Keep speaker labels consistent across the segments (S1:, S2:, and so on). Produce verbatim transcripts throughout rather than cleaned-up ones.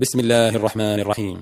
S1: بسم الله الرحمن الرحيم.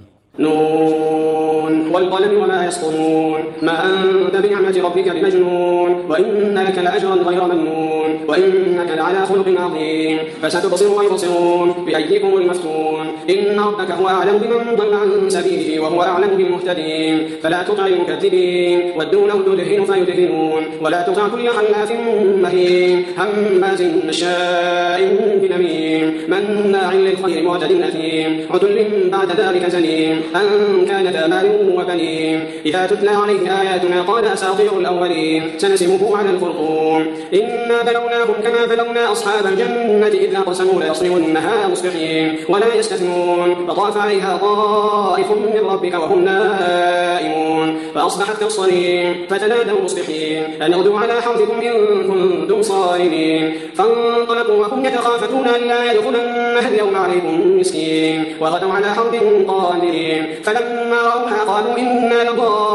S2: نون والقلم وما يسطرون ما أنت بنعمة ربك بمجنون وإن لك لأجرا غير ممنون وإنك لعلى خلق عظيم فستبصر ويبصرون بأيكم المفتون إن ربك هو أعلم بمن ضل عن سبيله وهو أعلم بالمهتدين فلا تطع المكذبين ودوا لو تدهن فيدهنون ولا تطع كل حلاف مهين هماز مشاء بنميم مناع للخير معتد أثيم عتل بعد ذلك زنيم أن كان ذا مال وبنين إذا تتلى عليه آياتنا قال أساطير الأولين سنسمه على الخرطوم إنا بلوناهم كما بلونا أصحاب الجنة إذ أقسموا ليصرمنها مصبحين ولا يستثنون فطاف عليها طائف من ربك وهم نائمون فأصبحت كالصريم فتنادوا مصبحين أن اغدوا على حوضكم إن كنتم صارمين فانطلقوا وهم يتخافتون ألا يدخلنها اليوم عليكم مسكين وغدوا على حوض قادرين فلما رأوها قالوا إنا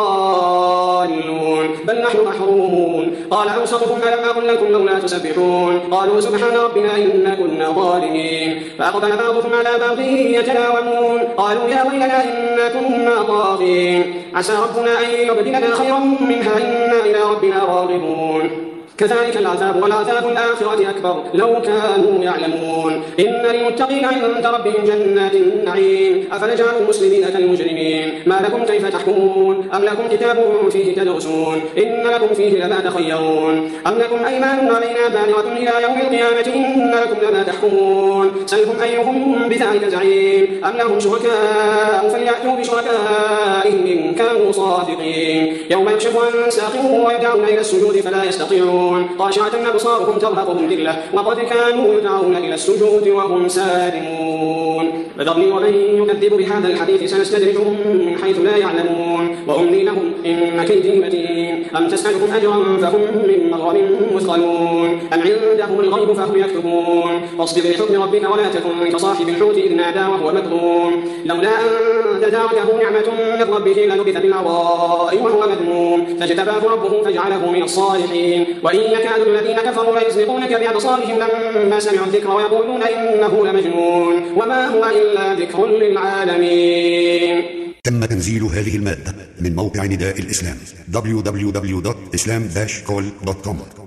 S2: لضالون بل نحن محرومون قال أوسطهم ألم أقل لكم لولا تسبحون قالوا سبحان ربنا إنا كنا ظالمين فأقبل بعضهم على بعض يتلاومون قالوا يا ويلنا إنا كنا طاغين عسى ربنا أن يبدلنا خيرا منها إنا إلى ربنا راغبون كذلك العذاب والعذاب الآخرة أكبر لو كانوا يعلمون إن للمتقين عند ربهم جنات النعيم أفنجعل المسلمين كالمجرمين ما لكم كيف تحكمون أم لكم كتاب فيه تدرسون إن لكم فيه لما تخيرون أم لكم أيمان علينا بالغة إلى يوم القيامة إن لكم لما تحكمون سلهم أيهم بذلك زعيم أم لهم شركاء فليأتوا بشركائهم إن كانوا صادقين يوم يكشف عن ساق ويدعون إلى السجود فلا يستطيعون خاشعة أبصارهم ترهقهم ذلة وقد كانوا يدعون إلى السجود وهم سالمون فذرني ومن يكذب بهذا الحديث سنستدرجهم من حيث لا يعلمون وأملي لهم إن كيدي متين أم تسألهم أجرا فهم من مغرم مثقلون أم عندهم الغيب فهم يكتبون فاصبر لحكم ربك ولا تكن كصاحب الحوت إذ نادى وهو مكظوم لولا أن تداركه نعمة من ربه لنبذ بالعراء وهو مذموم فاجتباه ربه فجعله من الصالحين وإن يكاد الذين كفروا ليزلقونك بأبصارهم لما سمعوا الذكر ويقولون إنه لمجنون وما هو إلا ذكر للعالمين.
S3: تم تنزيل هذه المادة من موقع نداء الإسلام دبليو دبليو دبليو دوت إسلام داش كول دوت كوم.